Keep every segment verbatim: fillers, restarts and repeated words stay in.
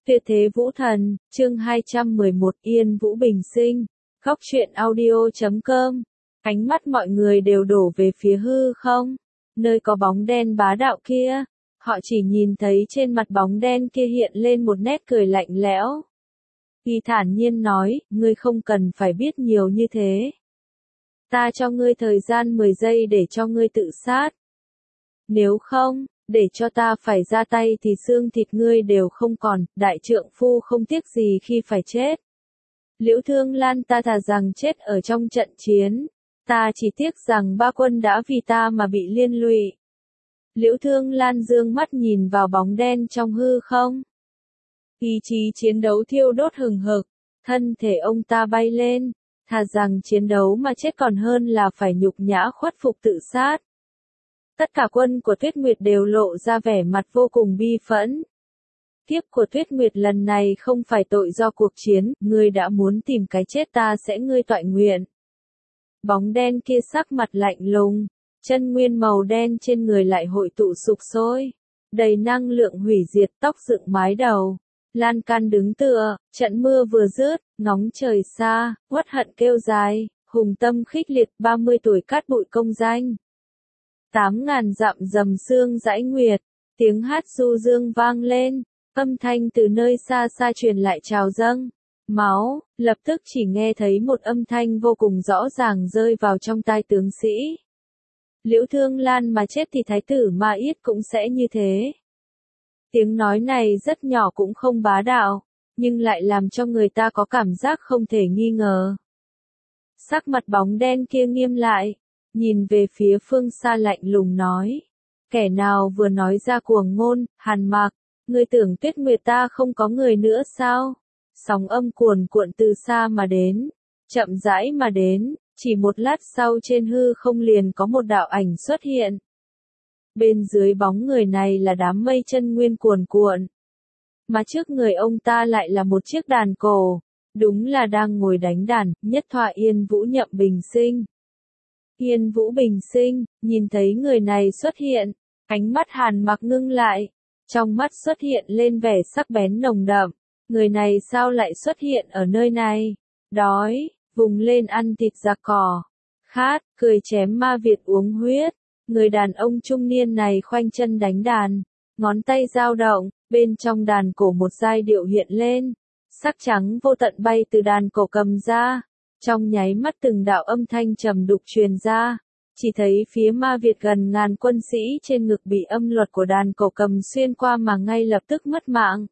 Tuyệt thế vũ thần, chương hai trăm mười một Yên Vũ Bình Sinh, góc truyện audio chấm com. Ánh mắt mọi người đều đổ về phía hư không, nơi có bóng đen bá đạo kia. Họ chỉ nhìn thấy trên mặt bóng đen kia hiện lên một nét cười lạnh lẽo. Y thản nhiên nói, ngươi không cần phải biết nhiều như thế. Ta cho ngươi thời gian mười giây để cho ngươi tự sát. Nếu không, để cho ta phải ra tay thì xương thịt ngươi đều không còn, đại trượng phu không tiếc gì khi phải chết. Liễu Thương Lan, ta thà rằng chết ở trong trận chiến, ta chỉ tiếc rằng ba quân đã vì ta mà bị liên lụy. Liễu Thương Lan dương mắt nhìn vào bóng đen trong hư không. Ý chí chiến đấu thiêu đốt hừng hực, thân thể ông ta bay lên, thà rằng chiến đấu mà chết còn hơn là phải nhục nhã khuất phục tự sát. Tất cả quân của Tuyết Nguyệt đều lộ ra vẻ mặt vô cùng bi phẫn. Kiếp của Tuyết Nguyệt lần này không phải tội do cuộc chiến, ngươi đã muốn tìm cái chết ta sẽ ngươi toại nguyện. Bóng đen kia sắc mặt lạnh lùng, chân nguyên màu đen trên người lại hội tụ sục sôi, đầy năng lượng hủy diệt, tóc dựng mái đầu. Lan can đứng tựa, trận mưa vừa dứt, ngóng trời xa, uất hận kêu dài, hùng tâm khích liệt, ba mươi tuổi cát bụi công danh. Tám ngàn dặm dầm sương dãi nguyệt, tiếng hát du dương vang lên, âm thanh từ nơi xa xa truyền lại trào dâng. Máu, lập tức chỉ nghe thấy một âm thanh vô cùng rõ ràng rơi vào trong tai tướng sĩ. Liễu Thương Lan mà chết thì thái tử Ma Yết cũng sẽ như thế. Tiếng nói này rất nhỏ cũng không bá đạo, nhưng lại làm cho người ta có cảm giác không thể nghi ngờ. Sắc mặt bóng đen kia nghiêm lại, nhìn về phía phương xa lạnh lùng nói. Kẻ nào vừa nói ra cuồng ngôn, Hàn Mạc, ngươi tưởng Tuyết Nguyệt ta không có người nữa sao? Sóng âm cuồn cuộn từ xa mà đến, chậm rãi mà đến, chỉ một lát sau trên hư không liền có một đạo ảnh xuất hiện. Bên dưới bóng người này là đám mây chân nguyên cuồn cuộn. Mà trước người ông ta lại là một chiếc đàn cổ, đúng là đang ngồi đánh đàn, nhất thoại Yên Vũ Nhậm Bình Sinh. Yên Vũ Bình Sinh, nhìn thấy người này xuất hiện, ánh mắt Hàn Mặc ngưng lại, trong mắt xuất hiện lên vẻ sắc bén nồng đậm, người này sao lại xuất hiện ở nơi này? Đói, vùng lên ăn thịt già cỏ, khát, cười chém ma Việt uống huyết. Người đàn ông trung niên này khoanh chân đánh đàn, ngón tay dao động, bên trong đàn cổ một giai điệu hiện lên, sắc trắng vô tận bay từ đàn cổ cầm ra, trong nháy mắt từng đạo âm thanh trầm đục truyền ra, chỉ thấy phía ma Việt gần ngàn quân sĩ trên ngực bị âm luật của đàn cổ cầm xuyên qua mà ngay lập tức mất mạng.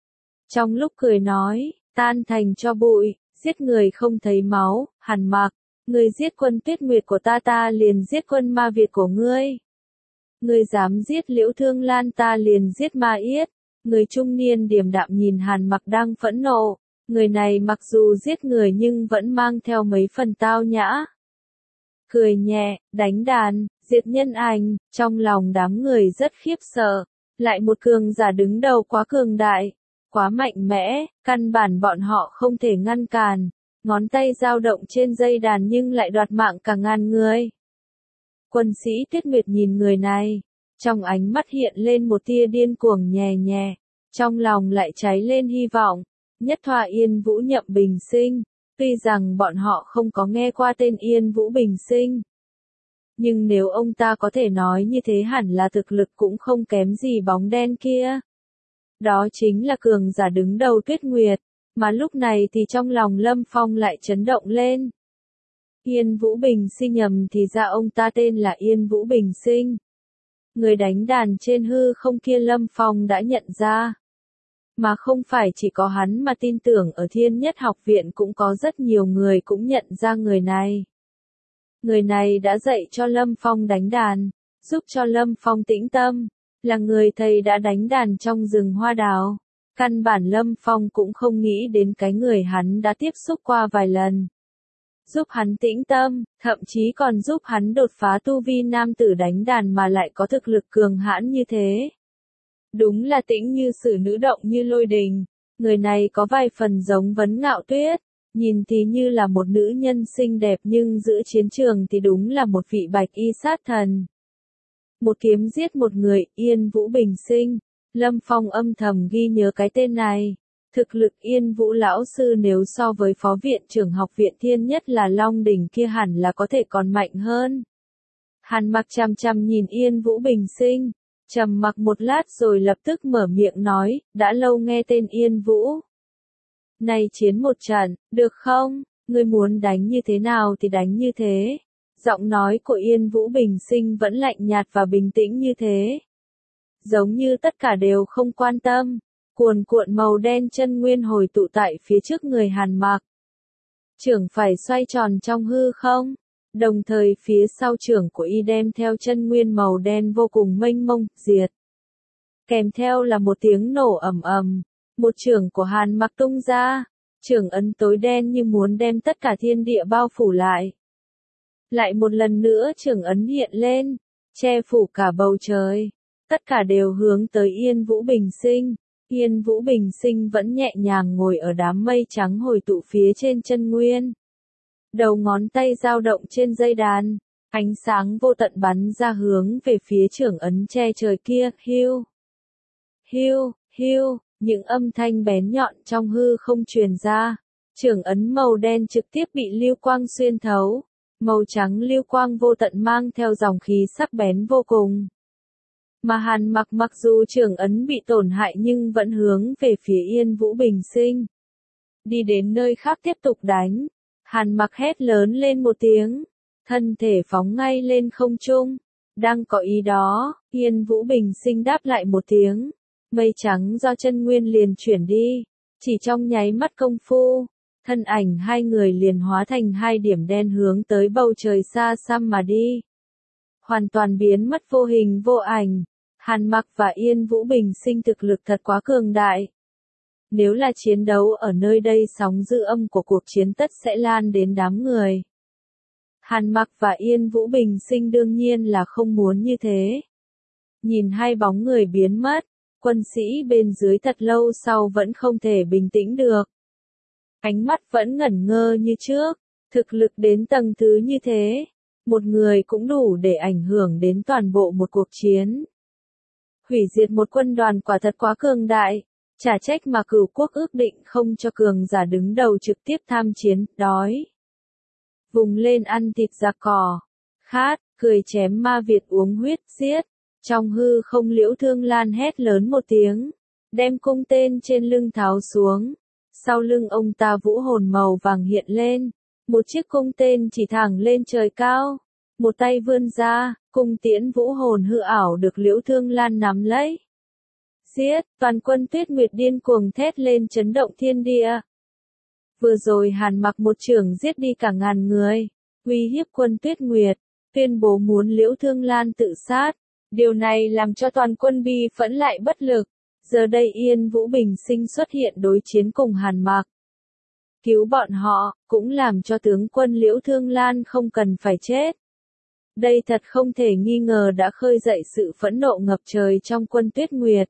Trong lúc cười nói, tan thành cho bụi, giết người không thấy máu, Hàn Mạc. Ngươi giết quân Tuyết Nguyệt của ta ta liền giết quân ma Việt của ngươi. Ngươi dám giết Liễu Thương Lan ta liền giết Ma Yết. Người trung niên điềm đạm nhìn Hàn Mặc đang phẫn nộ. Người này mặc dù giết người nhưng vẫn mang theo mấy phần tao nhã. Cười nhẹ, đánh đàn, diệt nhân ảnh, trong lòng đám người rất khiếp sợ. Lại một cường giả đứng đầu quá cường đại, quá mạnh mẽ, căn bản bọn họ không thể ngăn cản. Ngón tay dao động trên dây đàn nhưng lại đoạt mạng cả ngàn người. Quân sĩ Tuyết Nguyệt nhìn người này, trong ánh mắt hiện lên một tia điên cuồng nhè nhẹ, trong lòng lại cháy lên hy vọng. Nhất thoại Yên Vũ Nhậm Bình Sinh, tuy rằng bọn họ không có nghe qua tên Yên Vũ Bình Sinh. Nhưng nếu ông ta có thể nói như thế hẳn là thực lực cũng không kém gì bóng đen kia. Đó chính là cường giả đứng đầu Tuyết Nguyệt. Mà lúc này thì trong lòng Lâm Phong lại chấn động lên. Yên Vũ Bình Sinh nhầm thì ra ông ta tên là Yên Vũ Bình Sinh. Người đánh đàn trên hư không kia Lâm Phong đã nhận ra. Mà không phải chỉ có hắn mà tin tưởng ở Thiên Nhất Học Viện cũng có rất nhiều người cũng nhận ra người này. Người này đã dạy cho Lâm Phong đánh đàn, giúp cho Lâm Phong tĩnh tâm, là người thầy đã đánh đàn trong rừng hoa đào. Căn bản Lâm Phong cũng không nghĩ đến cái người hắn đã tiếp xúc qua vài lần. Giúp hắn tĩnh tâm, thậm chí còn giúp hắn đột phá tu vi nam tử đánh đàn mà lại có thực lực cường hãn như thế. Đúng là tĩnh như sử nữ động như lôi đình. Người này có vài phần giống Vấn Ngạo Tuyết, nhìn thì như là một nữ nhân xinh đẹp nhưng giữa chiến trường thì đúng là một vị bạch y sát thần. Một kiếm giết một người, Yên Vũ Bình Sinh. Lâm Phong âm thầm ghi nhớ cái tên này. Thực lực Yên Vũ lão sư nếu so với phó viện trưởng học viện Thiên Nhất là Long Đỉnh kia hẳn là có thể còn mạnh hơn. Hàn Mặc chằm chằm nhìn Yên Vũ Bình Sinh, trầm mặc một lát rồi lập tức mở miệng nói, đã lâu nghe tên Yên Vũ. Này chiến một trận, được không? Ngươi muốn đánh như thế nào thì đánh như thế. Giọng nói của Yên Vũ Bình Sinh vẫn lạnh nhạt và bình tĩnh như thế. Giống như tất cả đều không quan tâm. Cuồn cuộn màu đen chân nguyên hồi tụ tại phía trước người Hàn Mặc. Trưởng phải xoay tròn trong hư không? Đồng thời phía sau trưởng của y đem theo chân nguyên màu đen vô cùng mênh mông, diệt. Kèm theo là một tiếng nổ ầm ầm, một trưởng của Hàn Mặc tung ra, trưởng ấn tối đen như muốn đem tất cả thiên địa bao phủ lại. Lại một lần nữa trưởng ấn hiện lên, che phủ cả bầu trời, tất cả đều hướng tới Yên Vũ Bình Sinh. Yên Vũ Bình Sinh vẫn nhẹ nhàng ngồi ở đám mây trắng hồi tụ phía trên chân nguyên. Đầu ngón tay dao động trên dây đàn, ánh sáng vô tận bắn ra hướng về phía trưởng ấn che trời kia, hiu, hiu, hiu, những âm thanh bén nhọn trong hư không truyền ra. Trưởng ấn màu đen trực tiếp bị lưu quang xuyên thấu, màu trắng lưu quang vô tận mang theo dòng khí sắc bén vô cùng. Mà Hàn Mặc mặc dù trưởng ấn bị tổn hại nhưng vẫn hướng về phía Yên Vũ Bình Sinh. Đi đến nơi khác tiếp tục đánh. Hàn Mặc hét lớn lên một tiếng, thân thể phóng ngay lên không trung. Đang có ý đó, Yên Vũ Bình Sinh đáp lại một tiếng. Mây trắng do chân nguyên liền chuyển đi. Chỉ trong nháy mắt công phu, thân ảnh hai người liền hóa thành hai điểm đen hướng tới bầu trời xa xăm mà đi. Hoàn toàn biến mất vô hình vô ảnh. Hàn Mặc và Yên Vũ Bình Sinh thực lực thật quá cường đại. Nếu là chiến đấu ở nơi đây sóng dư âm của cuộc chiến tất sẽ lan đến đám người. Hàn Mặc và Yên Vũ Bình Sinh đương nhiên là không muốn như thế. Nhìn hai bóng người biến mất, quân sĩ bên dưới thật lâu sau vẫn không thể bình tĩnh được. Ánh mắt vẫn ngẩn ngơ như trước, thực lực đến tầng thứ như thế, một người cũng đủ để ảnh hưởng đến toàn bộ một cuộc chiến. Hủy diệt một quân đoàn quả thật quá cường đại, chả trách mà Cửu Quốc ước định không cho cường giả đứng đầu trực tiếp tham chiến, đói. Vùng lên ăn thịt giặc cỏ, khát, cười chém ma Việt uống huyết, giết. Trong hư không Liễu Thương Lan hét lớn một tiếng, đem cung tên trên lưng tháo xuống. Sau lưng ông ta vũ hồn màu vàng hiện lên, một chiếc cung tên chỉ thẳng lên trời cao. Một tay vươn ra, cung tiễn vũ hồn hư ảo được Liễu Thương Lan nắm lấy. Giết, toàn quân Tuyết Nguyệt điên cuồng thét lên chấn động thiên địa. Vừa rồi Hàn Mặc một trường giết đi cả ngàn người, uy hiếp quân Tuyết Nguyệt, tuyên bố muốn Liễu Thương Lan tự sát. Điều này làm cho toàn quân bi phẫn lại bất lực. Giờ đây Yên Vũ Bình Sinh xuất hiện đối chiến cùng Hàn Mặc. Cứu bọn họ, cũng làm cho tướng quân Liễu Thương Lan không cần phải chết. Đây thật không thể nghi ngờ đã khơi dậy sự phẫn nộ ngập trời trong quân Tuyết Nguyệt.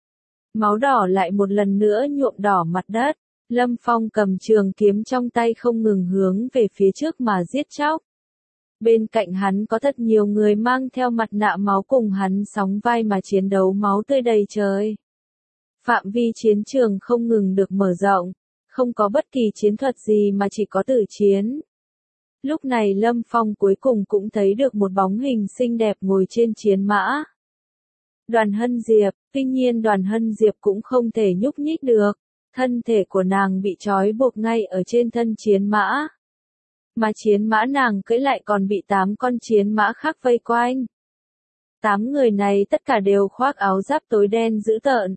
Máu đỏ lại một lần nữa nhuộm đỏ mặt đất. Lâm Phong cầm trường kiếm trong tay không ngừng hướng về phía trước mà giết chóc. Bên cạnh hắn có thật nhiều người mang theo mặt nạ máu cùng hắn sóng vai mà chiến đấu máu tươi đầy trời. Phạm vi chiến trường không ngừng được mở rộng, không có bất kỳ chiến thuật gì mà chỉ có tử chiến. Lúc này Lâm Phong cuối cùng cũng thấy được một bóng hình xinh đẹp ngồi trên chiến mã. Đoàn Hân Diệp, tuy nhiên Đoàn Hân Diệp cũng không thể nhúc nhích được, thân thể của nàng bị trói buộc ngay ở trên thân chiến mã. Mà chiến mã nàng cưỡi lại còn bị tám con chiến mã khác vây quanh. Tám người này tất cả đều khoác áo giáp tối đen dữ tợn.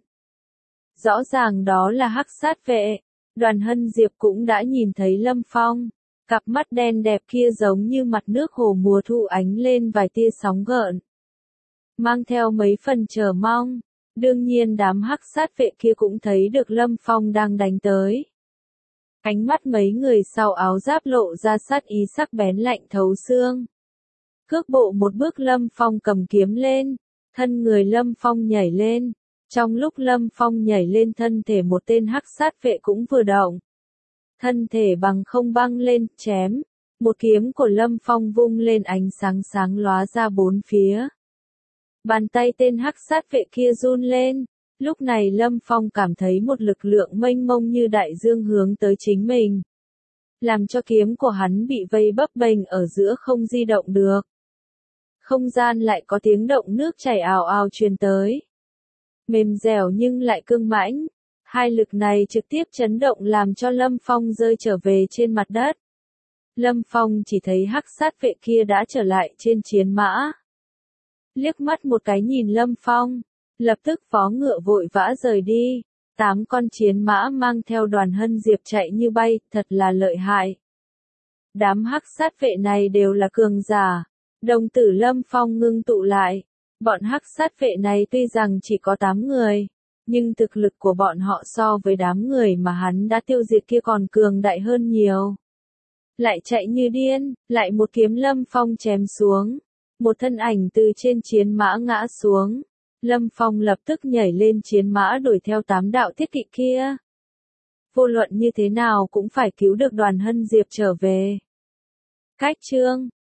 Rõ ràng đó là hắc sát vệ. Đoàn Hân Diệp cũng đã nhìn thấy Lâm Phong. Cặp mắt đen đẹp kia giống như mặt nước hồ mùa thu ánh lên vài tia sóng gợn. Mang theo mấy phần chờ mong. Đương nhiên đám hắc sát vệ kia cũng thấy được Lâm Phong đang đánh tới. Ánh mắt mấy người sau áo giáp lộ ra sát ý sắc bén lạnh thấu xương. Cước bộ một bước Lâm Phong cầm kiếm lên, thân người Lâm Phong nhảy lên. Trong lúc Lâm Phong nhảy lên thân thể một tên hắc sát vệ cũng vừa động. Thân thể bằng không băng lên, chém. Một kiếm của Lâm Phong vung lên ánh sáng sáng lóa ra bốn phía. Bàn tay tên hắc sát vệ kia run lên, Lúc này Lâm Phong cảm thấy một lực lượng mênh mông như đại dương hướng tới chính mình, làm cho kiếm của hắn bị vây bấp bênh ở giữa không di động được. Không gian lại có tiếng động nước chảy ào ào truyền tới. Mềm dẻo nhưng lại cương mãnh. Hai lực này trực tiếp chấn động làm cho Lâm Phong rơi trở về trên mặt đất. Lâm Phong chỉ thấy hắc sát vệ kia đã trở lại trên chiến mã. Liếc mắt một cái nhìn Lâm Phong, lập tức vó ngựa vội vã rời đi. Tám con chiến mã mang theo đoàn hân diệp chạy như bay, thật là lợi hại. Đám hắc sát vệ này đều là cường giả. Đồng tử Lâm Phong ngưng tụ lại. Bọn hắc sát vệ này tuy rằng chỉ có tám người, nhưng thực lực của bọn họ so với đám người mà hắn đã tiêu diệt kia còn cường đại hơn nhiều. Lại chạy như điên, lại một kiếm Lâm Phong chém xuống. Một thân ảnh từ trên chiến mã ngã xuống. Lâm Phong lập tức nhảy lên chiến mã đuổi theo tám đạo thiết kỵ kia. Vô luận như thế nào cũng phải cứu được đoàn hân diệp trở về. Cách chương